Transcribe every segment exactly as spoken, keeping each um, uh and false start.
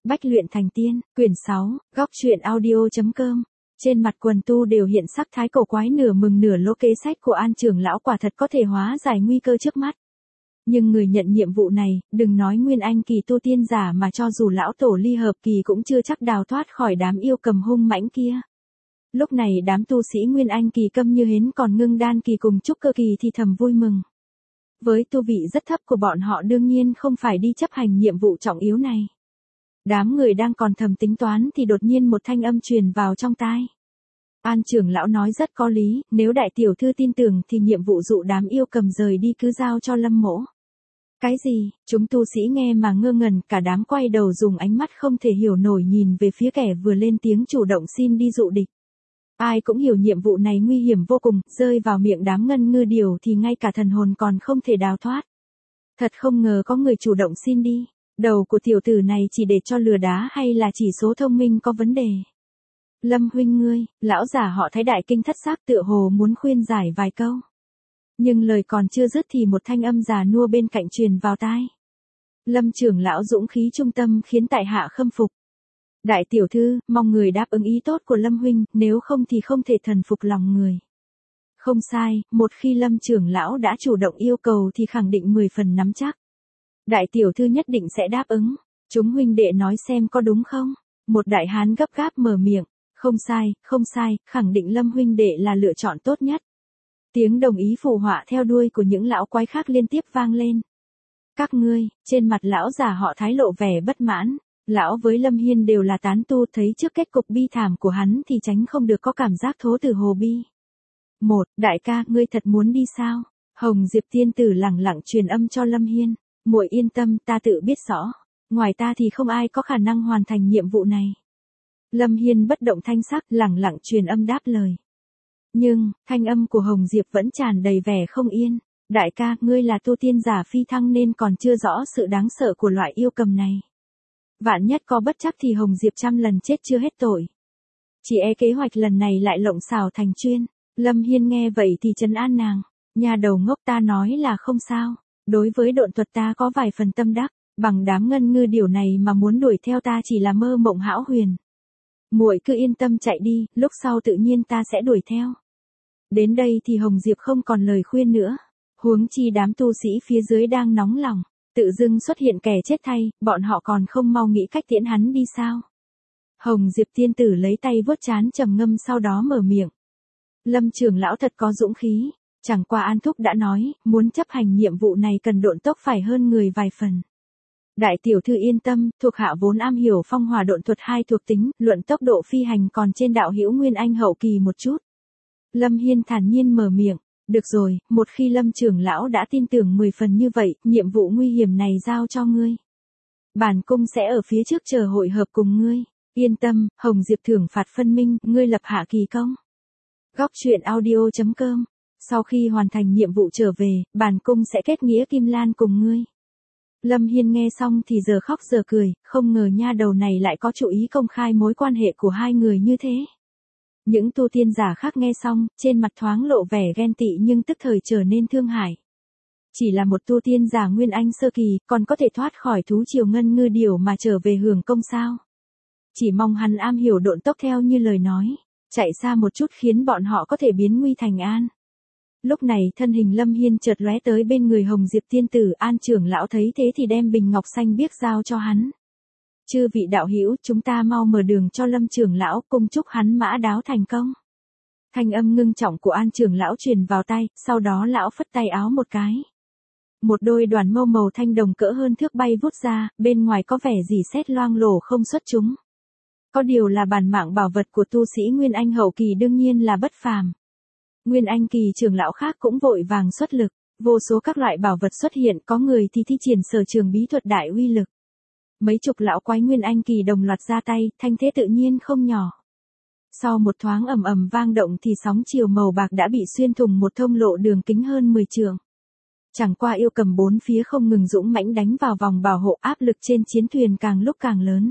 Bách luyện thành tiên, quyển sáu, góc truyện audio.com. Trên mặt quần tu đều hiện sắc thái cổ quái, nửa mừng nửa lỗ kế sách của An trưởng lão quả thật có thể hóa giải nguy cơ trước mắt. Nhưng người nhận nhiệm vụ này, đừng nói nguyên anh kỳ tu tiên giả mà cho dù lão tổ ly hợp kỳ cũng chưa chắc đào thoát khỏi đám yêu cầm hung mãnh kia. Lúc này đám tu sĩ nguyên anh kỳ câm như hến, còn ngưng đan kỳ cùng trúc cơ kỳ thì thầm vui mừng. Với tu vị rất thấp của bọn họ đương nhiên không phải đi chấp hành nhiệm vụ trọng yếu này. Đám người đang còn thầm tính toán thì đột nhiên một thanh âm truyền vào trong tai. An trưởng lão nói rất có lý, nếu đại tiểu thư tin tưởng thì nhiệm vụ dụ đám yêu cầm rời đi cứ giao cho Lâm mỗ. Cái gì? Chúng tu sĩ nghe mà ngơ ngẩn, cả đám quay đầu dùng ánh mắt không thể hiểu nổi nhìn về phía kẻ vừa lên tiếng chủ động xin đi dụ địch. Ai cũng hiểu nhiệm vụ này nguy hiểm vô cùng, rơi vào miệng đám ngân ngư điều thì ngay cả thần hồn còn không thể đào thoát. Thật không ngờ có người chủ động xin đi. Đầu của tiểu tử này chỉ để cho lừa đá hay là chỉ số thông minh có vấn đề? Lâm huynh ngươi, lão giả họ Thái đại kinh thất xác tựa hồ muốn khuyên giải vài câu. Nhưng lời còn chưa dứt thì một thanh âm già nua bên cạnh truyền vào tai. Lâm trưởng lão dũng khí trung tâm khiến tại hạ khâm phục. Đại tiểu thư, mong người đáp ứng ý tốt của Lâm huynh, nếu không thì không thể thần phục lòng người. Không sai, một khi Lâm trưởng lão đã chủ động yêu cầu thì khẳng định mười phần nắm chắc. Đại tiểu thư nhất định sẽ đáp ứng. Chúng huynh đệ nói xem có đúng không? Một đại hán gấp gáp mở miệng. Không sai, không sai, khẳng định Lâm huynh đệ là lựa chọn tốt nhất. Tiếng đồng ý phụ họa theo đuôi của những lão quái khác liên tiếp vang lên. Các ngươi, trên mặt lão già họ Thái lộ vẻ bất mãn. Lão với Lâm Hiên đều là tán tu, thấy trước kết cục bi thảm của hắn thì tránh không được có cảm giác thố từ hồ bi. Một, đại ca, ngươi thật muốn đi sao? Hồng Diệp tiên tử lẳng lặng truyền âm cho Lâm Hiên. Muội yên tâm, ta tự biết rõ. Ngoài ta thì không ai có khả năng hoàn thành nhiệm vụ này. Lâm Hiên bất động thanh sắc, lẳng lặng truyền âm đáp lời. Nhưng, thanh âm của Hồng Diệp vẫn tràn đầy vẻ không yên. Đại ca, ngươi là tu tiên giả phi thăng nên còn chưa rõ sự đáng sợ của loại yêu cầm này. Vạn nhất có bất chắc thì Hồng Diệp trăm lần chết chưa hết tội. Chỉ e kế hoạch lần này lại lộng xào thành chuyên. Lâm Hiên nghe vậy thì trấn an nàng. Nhà đầu ngốc, ta nói là không sao. Đối với độn thuật ta có vài phần tâm đắc. Bằng đám ngân ngư điều này mà muốn đuổi theo ta chỉ là mơ mộng hão huyền. Muội cứ yên tâm chạy đi, lúc sau tự nhiên ta sẽ đuổi theo. Đến đây thì Hồng Diệp không còn lời khuyên nữa. Huống chi đám tu sĩ phía dưới đang nóng lòng. Tự dưng xuất hiện kẻ chết thay, bọn họ còn không mau nghĩ cách tiễn hắn đi sao? Hồng Diệp tiên tử lấy tay vuốt trán trầm ngâm sau đó mở miệng. Lâm trưởng lão thật có dũng khí. Chẳng qua An thúc đã nói, muốn chấp hành nhiệm vụ này cần độn tốc phải hơn người vài phần. Đại tiểu thư yên tâm, thuộc hạ vốn am hiểu phong hỏa độn thuật hai thuộc tính, luận tốc độ phi hành còn trên đạo hữu nguyên anh hậu kỳ một chút. Lâm Hiên thản nhiên mở miệng. Được rồi, một khi Lâm trưởng lão đã tin tưởng mười phần như vậy, nhiệm vụ nguy hiểm này giao cho ngươi. Bản cung sẽ ở phía trước chờ hội hợp cùng ngươi. Yên tâm, Hồng Diệp thưởng phạt phân minh, ngươi lập hạ kỳ công. Góc truyện audio.com. Sau khi hoàn thành nhiệm vụ trở về, bản cung sẽ kết nghĩa Kim Lan cùng ngươi. Lâm Hiên nghe xong thì giờ khóc giờ cười, không ngờ nha đầu này lại có chủ ý công khai mối quan hệ của hai người như thế. Những tu tiên giả khác nghe xong, trên mặt thoáng lộ vẻ ghen tị nhưng tức thời trở nên thương hại. Chỉ là một tu tiên giả nguyên anh sơ kỳ, còn có thể thoát khỏi thú triều ngân ngư điều mà trở về hưởng công sao? Chỉ mong hắn am hiểu độn tốc theo như lời nói, chạy xa một chút khiến bọn họ có thể biến nguy thành an. Lúc này thân hình Lâm Hiên chợt lóe tới bên người Hồng Diệp tiên tử. An trưởng lão thấy thế thì đem bình ngọc xanh biếc giao cho hắn. Chư vị đạo hữu, chúng ta mau mở đường cho Lâm trưởng lão, cùng chúc hắn mã đáo thành công. Thanh âm ngưng trọng của An trưởng lão truyền vào tai, sau đó lão phất tay áo một cái. Một đôi đoàn mâu màu thanh đồng cỡ hơn thước bay vút ra, bên ngoài có vẻ rỉ sét loang lổ không xuất chúng. Có điều là bản mạng bảo vật của tu sĩ Nguyên Anh hậu kỳ đương nhiên là bất phàm. Nguyên Anh kỳ trưởng lão khác cũng vội vàng xuất lực, vô số các loại bảo vật xuất hiện, có người thì thi triển sở trường bí thuật đại uy lực. Mấy chục lão quái Nguyên Anh kỳ đồng loạt ra tay, thanh thế tự nhiên không nhỏ. Sau một thoáng ầm ầm vang động thì sóng chiều màu bạc đã bị xuyên thủng một thông lộ đường kính hơn mười trượng. Chẳng qua yêu cầm bốn phía không ngừng dũng mãnh đánh vào vòng bảo hộ, áp lực trên chiến thuyền càng lúc càng lớn.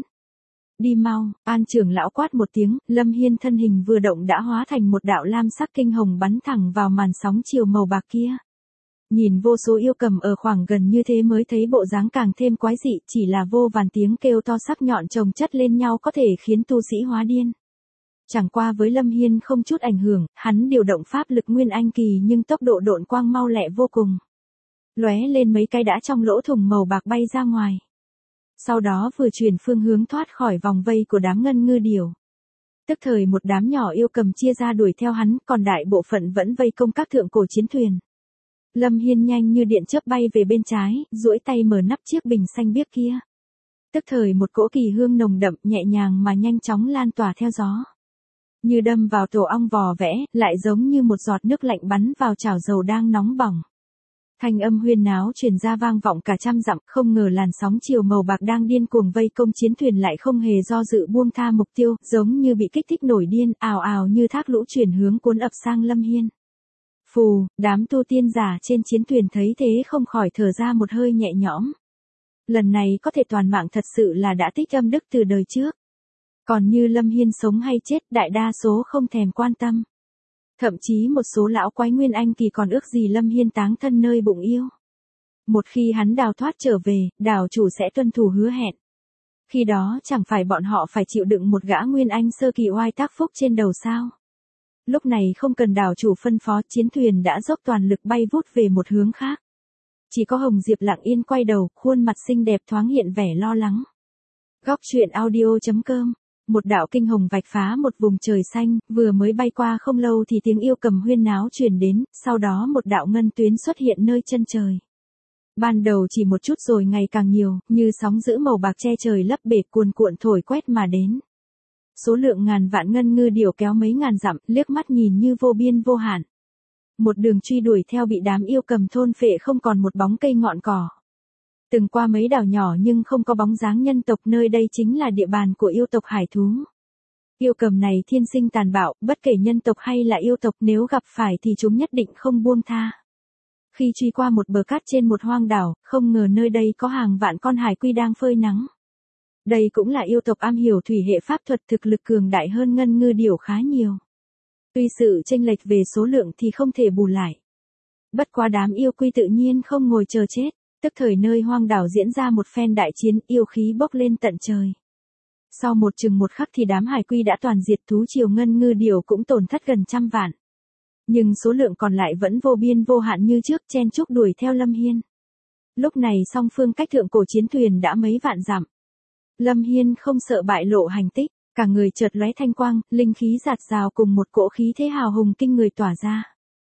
Đi mau, An trưởng lão quát một tiếng, Lâm Hiên thân hình vừa động đã hóa thành một đạo lam sắc kinh hồng bắn thẳng vào màn sóng chiều màu bạc kia. Nhìn vô số yêu cầm ở khoảng gần như thế mới thấy bộ dáng càng thêm quái dị, chỉ là vô vàn tiếng kêu to sắc nhọn chồng chất lên nhau có thể khiến tu sĩ hóa điên. Chẳng qua với Lâm Hiên không chút ảnh hưởng, hắn điều động pháp lực nguyên anh kỳ nhưng tốc độ độn quang mau lẹ vô cùng. Lóe lên mấy cái đã trong lỗ thủng màu bạc bay ra ngoài. Sau đó vừa chuyển phương hướng thoát khỏi vòng vây của đám ngân ngư điểu. Tức thời một đám nhỏ yêu cầm chia ra đuổi theo hắn, còn đại bộ phận vẫn vây công các thượng cổ chiến thuyền. Lâm Hiên nhanh như điện chớp bay về bên trái, duỗi tay mở nắp chiếc bình xanh biếc kia. Tức thời một cỗ kỳ hương nồng đậm nhẹ nhàng mà nhanh chóng lan tỏa theo gió. Như đâm vào tổ ong vò vẽ, lại giống như một giọt nước lạnh bắn vào chảo dầu đang nóng bỏng. Thanh âm huyên náo truyền ra vang vọng cả trăm dặm, không ngờ làn sóng chiều màu bạc đang điên cuồng vây công chiến thuyền lại không hề do dự buông tha mục tiêu, giống như bị kích thích nổi điên, ào ào như thác lũ chuyển hướng cuốn ập sang Lâm Hiên. Phù, đám tu tiên giả trên chiến thuyền thấy thế không khỏi thở ra một hơi nhẹ nhõm. Lần này có thể toàn mạng thật sự là đã tích âm đức từ đời trước. Còn như Lâm Hiên sống hay chết, đại đa số không thèm quan tâm. Thậm chí một số lão quái nguyên anh kỳ còn ước gì Lâm Hiên táng thân nơi bụng yêu. Một khi hắn đào thoát trở về, đảo chủ sẽ tuân thủ hứa hẹn. Khi đó chẳng phải bọn họ phải chịu đựng một gã nguyên anh sơ kỳ oai tác phúc trên đầu sao. Lúc này không cần đảo chủ phân phó, chiến thuyền đã dốc toàn lực bay vút về một hướng khác. Chỉ có Hồng Diệp lặng yên quay đầu, khuôn mặt xinh đẹp thoáng hiện vẻ lo lắng. Góc truyện audio chấm com. Một đạo kinh hồng vạch phá một vùng trời xanh, vừa mới bay qua không lâu thì tiếng yêu cầm huyên náo truyền đến, sau đó một đạo ngân tuyến xuất hiện nơi chân trời. Ban đầu chỉ một chút rồi ngày càng nhiều, như sóng dữ màu bạc che trời lấp bể cuồn cuộn thổi quét mà đến. Số lượng ngàn vạn ngân ngư điểu kéo mấy ngàn dặm, liếc mắt nhìn như vô biên vô hạn. Một đường truy đuổi theo bị đám yêu cầm thôn phệ không còn một bóng cây ngọn cỏ. Từng qua mấy đảo nhỏ nhưng không có bóng dáng nhân tộc, nơi đây chính là địa bàn của yêu tộc hải thú. Yêu cầm này thiên sinh tàn bạo, bất kể nhân tộc hay là yêu tộc nếu gặp phải thì chúng nhất định không buông tha. Khi truy qua một bờ cát trên một hoang đảo, không ngờ nơi đây có hàng vạn con hải quy đang phơi nắng. Đây cũng là yêu tộc am hiểu thủy hệ pháp thuật, thực lực cường đại hơn ngân ngư điểu khá nhiều. Tuy sự chênh lệch về số lượng thì không thể bù lại. Bất quá đám yêu quy tự nhiên không ngồi chờ chết. Tức thời nơi hoang đảo diễn ra một phen đại chiến, yêu khí bốc lên tận trời. Sau một chừng một khắc thì đám hải quy đã toàn diệt, thú triều ngân ngư điểu cũng tổn thất gần trăm vạn. Nhưng số lượng còn lại vẫn vô biên vô hạn như trước, chen chúc đuổi theo Lâm Hiên. Lúc này song phương cách thượng cổ chiến thuyền đã mấy vạn dặm. Lâm Hiên không sợ bại lộ hành tích, cả người chợt lóe thanh quang, linh khí giạt rào cùng một cỗ khí thế hào hùng kinh người tỏa ra.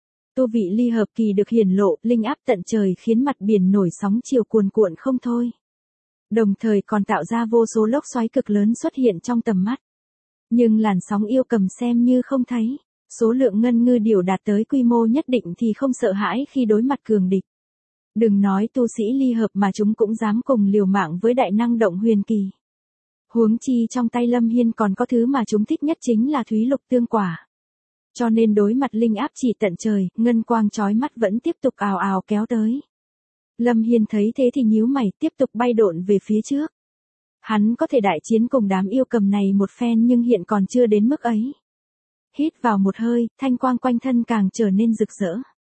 Tu vị ly hợp kỳ được hiển lộ, linh áp tận trời khiến mặt biển nổi sóng chiều cuồn cuộn không thôi. Đồng thời còn tạo ra vô số lốc xoáy cực lớn xuất hiện trong tầm mắt. Nhưng làn sóng yêu cầm xem như không thấy. Số lượng ngân ngư điểu đạt tới quy mô nhất định thì không sợ hãi khi đối mặt cường địch. Đừng nói tu sĩ ly hợp mà chúng cũng dám cùng liều mạng với đại năng động huyền kỳ. Huống chi trong tay Lâm Hiên còn có thứ mà chúng thích nhất chính là thúy lục tương quả. Cho nên đối mặt linh áp chỉ tận trời, ngân quang chói mắt vẫn tiếp tục ào ào kéo tới. Lâm Hiên thấy thế thì nhíu mày, tiếp tục bay độn về phía trước. Hắn có thể đại chiến cùng đám yêu cầm này một phen nhưng hiện còn chưa đến mức ấy. Hít vào một hơi, thanh quang quanh thân càng trở nên rực rỡ.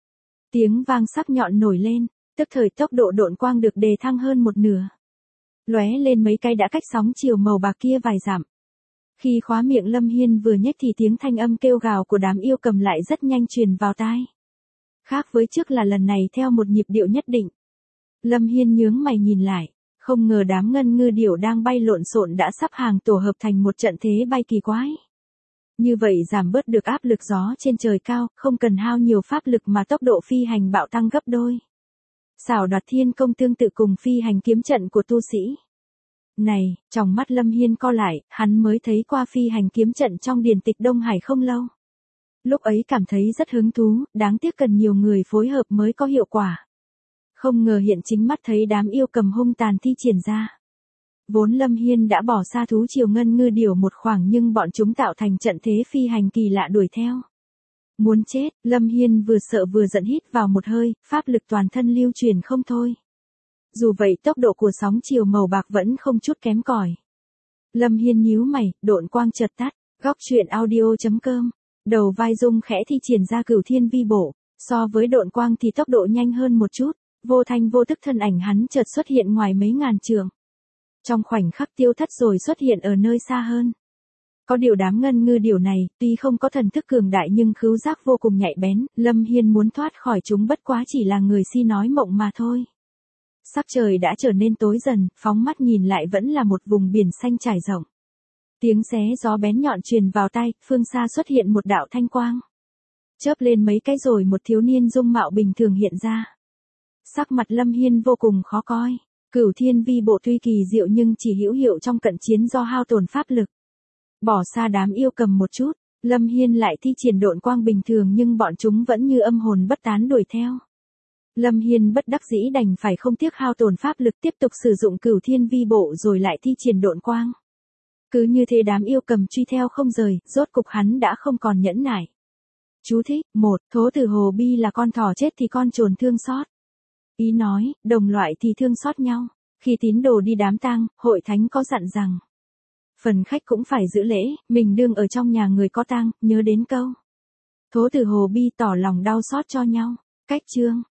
Tiếng vang sắc nhọn nổi lên, tức thời tốc độ độn quang được đề thăng hơn một nửa. Lóe lên mấy cái đã cách sóng chiều màu bạc kia vài dặm. Khi khóa miệng Lâm Hiên vừa nhếch thì tiếng thanh âm kêu gào của đám yêu cầm lại rất nhanh truyền vào tai. Khác với trước là lần này theo một nhịp điệu nhất định. Lâm Hiên nhướng mày nhìn lại, không ngờ đám ngân ngư điểu đang bay lộn xộn đã sắp hàng tổ hợp thành một trận thế bay kỳ quái. Như vậy giảm bớt được áp lực gió trên trời cao, không cần hao nhiều pháp lực mà tốc độ phi hành bạo tăng gấp đôi. Xảo đoạt thiên công tương tự cùng phi hành kiếm trận của tu sĩ. Này, trong mắt Lâm Hiên co lại, hắn mới thấy qua phi hành kiếm trận trong điển tịch Đông Hải không lâu. Lúc ấy cảm thấy rất hứng thú, đáng tiếc cần nhiều người phối hợp mới có hiệu quả. Không ngờ hiện chính mắt thấy đám yêu cầm hung tàn thi triển ra. Vốn Lâm Hiên đã bỏ xa thú triều ngân ngư điểu một khoảng nhưng bọn chúng tạo thành trận thế phi hành kỳ lạ đuổi theo. Muốn chết, Lâm Hiên vừa sợ vừa giận hít vào một hơi, pháp lực toàn thân lưu truyền không thôi. Dù vậy tốc độ của sóng chiều màu bạc vẫn không chút kém cỏi. Lâm Hiên nhíu mày, độn quang chợt tắt, góc truyện audio chấm com. Đầu vai Dung khẽ thi triển ra cửu thiên vi bổ, So với độn quang thì tốc độ nhanh hơn một chút, vô thanh vô tức thân ảnh hắn chợt xuất hiện ngoài mấy ngàn trượng. Trong khoảnh khắc tiêu thất rồi xuất hiện ở nơi xa hơn. Có điều đám ngân ngư điều này, tuy không có thần thức cường đại nhưng khứu giác vô cùng nhạy bén, Lâm Hiên muốn thoát khỏi chúng bất quá chỉ là người si nói mộng mà thôi. Sắc trời đã trở nên tối dần, phóng mắt nhìn lại vẫn là một vùng biển xanh trải rộng. Tiếng xé gió bén nhọn truyền vào tai, phương xa xuất hiện một đạo thanh quang. Chớp lên mấy cái rồi một thiếu niên dung mạo bình thường hiện ra. Sắc mặt Lâm Hiên vô cùng khó coi. Cửu thiên vi bộ tuy kỳ diệu nhưng chỉ hữu hiệu trong cận chiến do hao tổn pháp lực. Bỏ xa đám yêu cầm một chút, Lâm Hiên lại thi triển độn quang bình thường nhưng bọn chúng vẫn như âm hồn bất tán đuổi theo. Lâm Hiên bất đắc dĩ đành phải không tiếc hao tổn pháp lực tiếp tục sử dụng cửu thiên vi bộ rồi lại thi triển độn quang. Cứ như thế đám yêu cầm truy theo không rời, rốt cục hắn đã không còn nhẫn nại. Chú thích, một, thố tử hồ bi là con thỏ chết thì con trồn thương xót. Ý nói, đồng loại thì thương xót nhau. Khi tín đồ đi đám tang, hội thánh có dặn rằng. Phần khách cũng phải giữ lễ, mình đương ở trong nhà người có tang, nhớ đến câu. Thố tử hồ bi tỏ lòng đau xót cho nhau. Cách chương.